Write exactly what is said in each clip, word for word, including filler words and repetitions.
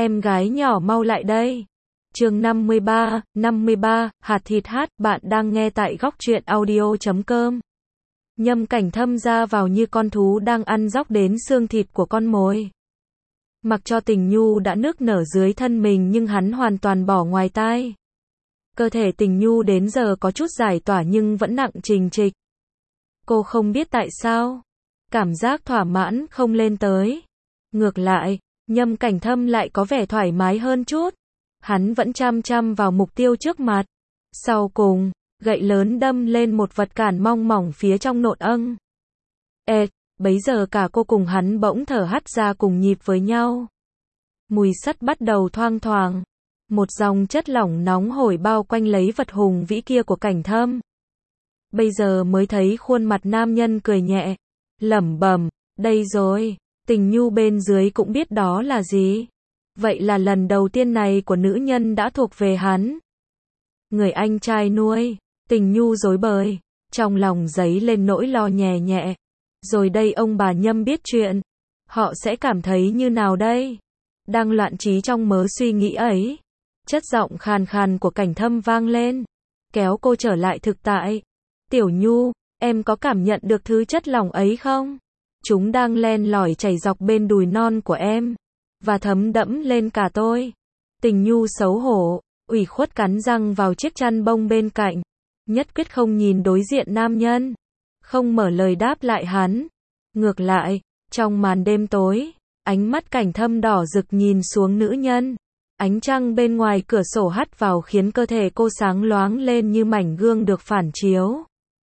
em gái nhỏ mau lại đây. Chương năm mươi ba, năm mươi ba, hạt thịt hát, bạn đang nghe tại góc truyện audio chấm com. Nhâm Cảnh Thâm ra vào như con thú đang ăn dóc đến xương thịt của con mồi. Mặc cho Tình Nhu đã nức nở dưới thân mình nhưng hắn hoàn toàn bỏ ngoài tai. Cơ thể Tình Nhu đến giờ có chút giải tỏa nhưng vẫn nặng trịch trịch. Cô không biết tại sao. Cảm giác thỏa mãn không lên tới. Ngược lại, Nhâm Cảnh Thâm lại có vẻ thoải mái hơn chút. Hắn vẫn chăm chăm vào mục tiêu trước mặt. Sau cùng, gậy lớn đâm lên một vật cản mong mỏng phía trong nộn âng. Ệt, bấy giờ cả cô cùng hắn bỗng thở hắt ra cùng nhịp với nhau. Mùi sắt bắt đầu thoang thoảng. Một dòng chất lỏng nóng hổi bao quanh lấy vật hùng vĩ kia của Cảnh Thâm. Bây giờ mới thấy khuôn mặt nam nhân cười nhẹ, lẩm bẩm, đây rồi. Tình Nhu bên dưới cũng biết đó là gì. Vậy là lần đầu tiên này của nữ nhân đã thuộc về hắn. Người anh trai nuôi. Tình Nhu rối bời, trong lòng dấy lên nỗi lo nhẹ nhẹ. Rồi đây ông bà Nhâm biết chuyện, họ sẽ cảm thấy như nào đây? Đang loạn trí trong mớ suy nghĩ ấy, chất giọng khàn khàn của Cảnh Thâm vang lên, kéo cô trở lại thực tại. Tiểu Nhu, em có cảm nhận được thứ chất lỏng ấy không? Chúng đang len lỏi chảy dọc bên đùi non của em, và thấm đẫm lên cả tôi. Tình Nhu xấu hổ, ủy khuất cắn răng vào chiếc chăn bông bên cạnh, nhất quyết không nhìn đối diện nam nhân, không mở lời đáp lại hắn. Ngược lại, trong màn đêm tối, ánh mắt Cảnh Thâm đỏ rực nhìn xuống nữ nhân. Ánh trăng bên ngoài cửa sổ hắt vào khiến cơ thể cô sáng loáng lên như mảnh gương được phản chiếu.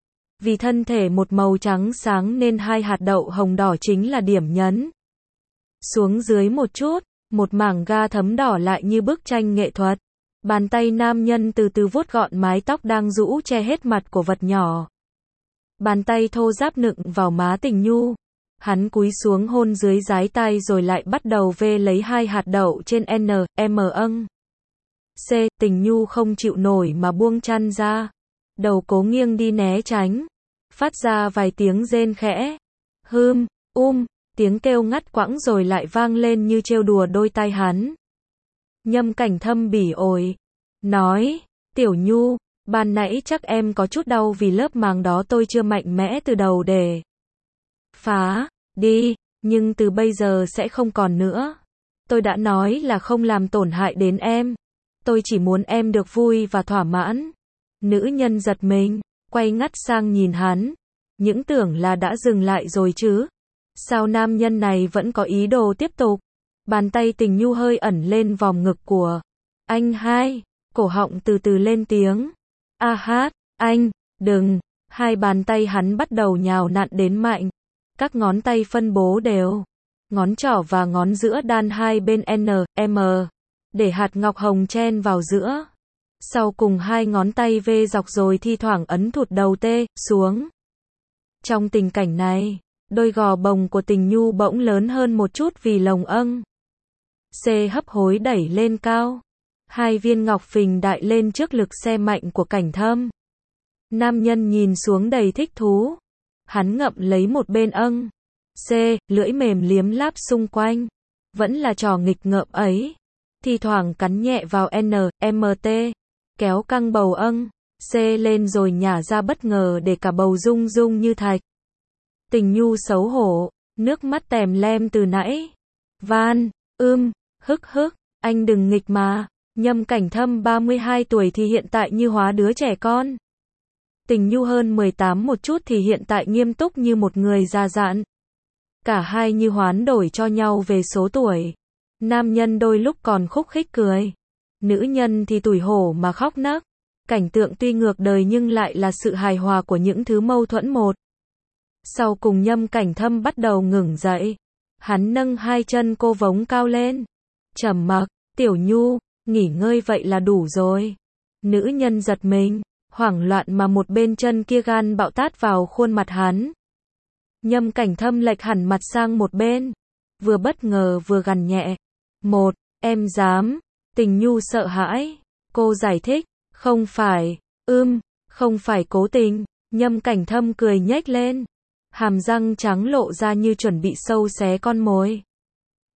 Vì thân thể một màu trắng sáng nên hai hạt đậu hồng đỏ chính là điểm nhấn. Xuống dưới một chút, một mảng ga thấm đỏ lại như bức tranh nghệ thuật. Bàn tay nam nhân từ từ vuốt gọn mái tóc đang rũ che hết mặt của vật nhỏ. Bàn tay thô ráp nựng vào má Tình Nhu. Hắn cúi xuống hôn dưới dái tai rồi lại bắt đầu vê lấy hai hạt đậu trên N, M âng. C, Tình Nhu không chịu nổi mà buông chăn ra. Đầu cố nghiêng đi né tránh. Phát ra vài tiếng rên khẽ. Hưm, um, tiếng kêu ngắt quãng rồi lại vang lên như trêu đùa đôi tai hắn. Nhâm Cảnh Thâm bỉ ổi. Nói, Tiểu Nhu, ban nãy chắc em có chút đau vì lớp màng đó tôi chưa mạnh mẽ từ đầu để phá đi, nhưng từ bây giờ sẽ không còn nữa. Tôi đã nói là không làm tổn hại đến em. Tôi chỉ muốn em được vui và thỏa mãn. Nữ nhân giật mình, quay ngắt sang nhìn hắn. Những tưởng là đã dừng lại rồi chứ. Sao nam nhân này vẫn có ý đồ tiếp tục? Bàn tay Tình Nhu hơi ẩn lên vòng ngực của anh hai. Cổ họng từ từ lên tiếng. A hát, anh, đừng. Hai bàn tay hắn bắt đầu nhào nặn đến mạnh. Các ngón tay phân bố đều. Ngón trỏ và ngón giữa đan hai bên N, M. Để hạt ngọc hồng chen vào giữa. Sau cùng hai ngón tay vê dọc rồi thi thoảng ấn thụt đầu tê xuống. Trong tình cảnh này, đôi gò bồng của Tình Nhu bỗng lớn hơn một chút vì lồng âng. C hấp hối đẩy lên cao. Hai viên ngọc phình đại lên trước lực xe mạnh của Cảnh Thâm. Nam nhân nhìn xuống đầy thích thú. Hắn ngậm lấy một bên âng. C, lưỡi mềm liếm láp xung quanh. Vẫn là trò nghịch ngợm ấy. Thì thoảng cắn nhẹ vào N, M T. Kéo căng bầu âng. C lên rồi nhả ra bất ngờ để cả bầu rung rung như thạch. Tình Nhu xấu hổ, nước mắt tèm lem từ nãy. Van, ưm, hức hức, anh đừng nghịch mà. Nhâm Cảnh Thâm ba mươi hai tuổi thì hiện tại như hóa đứa trẻ con. Tình Nhu hơn mười tám một chút thì hiện tại nghiêm túc như một người già dặn. Cả hai như hoán đổi cho nhau về số tuổi. Nam nhân đôi lúc còn khúc khích cười. Nữ nhân thì tủi hổ mà khóc nấc. Cảnh tượng tuy ngược đời nhưng lại là sự hài hòa của những thứ mâu thuẫn một. Sau cùng Nhâm Cảnh Thâm bắt đầu ngừng dậy. Hắn nâng hai chân cô vống cao lên. Trầm mặc, Tiểu Nhu, nghỉ ngơi vậy là đủ rồi. Nữ nhân giật mình, hoảng loạn mà một bên chân kia gan bạo tát vào khuôn mặt hắn. Nhâm Cảnh Thâm lệch hẳn mặt sang một bên. Vừa bất ngờ vừa gằn nhẹ. Một, em dám. Tình Nhu sợ hãi. Cô giải thích. Không phải, ưm, không phải cố tình. Nhâm Cảnh Thâm cười nhếch lên. Hàm răng trắng lộ ra như chuẩn bị sâu xé con mồi.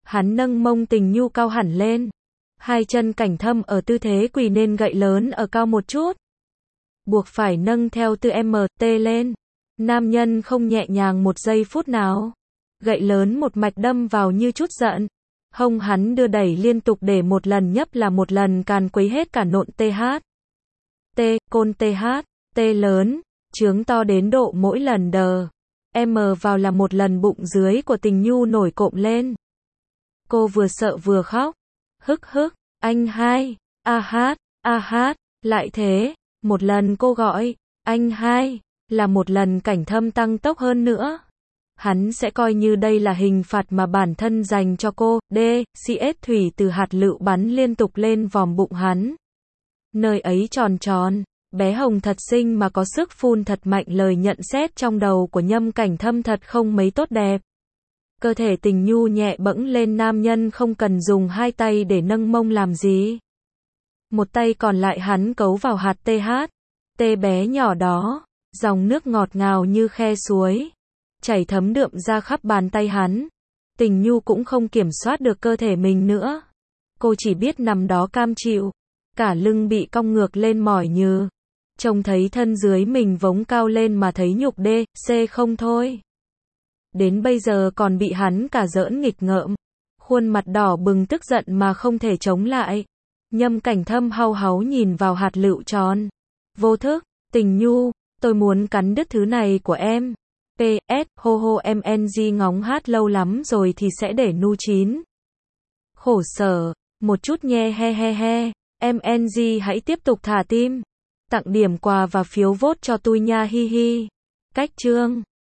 Hắn nâng mông Tình Nhu cao hẳn lên. Hai chân Cảnh Thâm ở tư thế quỳ nên gậy lớn ở cao một chút. Buộc phải nâng theo từ em tê lên. Nam nhân không nhẹ nhàng một giây phút nào. Gậy lớn một mạch đâm vào như chút giận. Hông hắn đưa đẩy liên tục để một lần nhấp là một lần càn quấy hết cả nộn tê hát. T, côn tê hát, tê lớn, trướng to đến độ mỗi lần đờ. M vào là một lần bụng dưới của Tình Nhu nổi cộm lên. Cô vừa sợ vừa khóc. Hức hức, anh hai, a hát, a hát, lại thế, một lần cô gọi, anh hai, là một lần Cảnh Thâm tăng tốc hơn nữa. Hắn sẽ coi như đây là hình phạt mà bản thân dành cho cô. D, xê ét thủy từ hạt lựu bắn liên tục lên vòm bụng hắn. Nơi ấy tròn tròn, bé hồng thật xinh mà có sức phun thật mạnh. Lời nhận xét trong đầu của Nhâm Cảnh Thâm thật không mấy tốt đẹp. Cơ thể Tình Nhu nhẹ bẫng lên, nam nhân không cần dùng hai tay để nâng mông làm gì. Một tay còn lại hắn cấu vào hạt tê hát, tê bé nhỏ đó, dòng nước ngọt ngào như khe suối, chảy thấm đượm ra khắp bàn tay hắn. Tình Nhu cũng không kiểm soát được cơ thể mình nữa. Cô chỉ biết nằm đó cam chịu, cả lưng bị cong ngược lên mỏi nhừ. Trông thấy thân dưới mình vống cao lên mà thấy nhục D, C không thôi. Đến bây giờ còn bị hắn cả giỡn nghịch ngợm. Khuôn mặt đỏ bừng tức giận mà không thể chống lại. Nhâm Cảnh Thâm hau háu nhìn vào hạt lựu tròn. Vô thức, Tình Nhu, tôi muốn cắn đứt thứ này của em. pê ét, hô hô em en giê ngóng hát lâu lắm rồi thì sẽ để nu chín. Khổ sở, một chút nhe he he he, em en giê hãy tiếp tục thả tim. Tặng điểm quà và phiếu vote cho tôi nha hi hi. Cách chương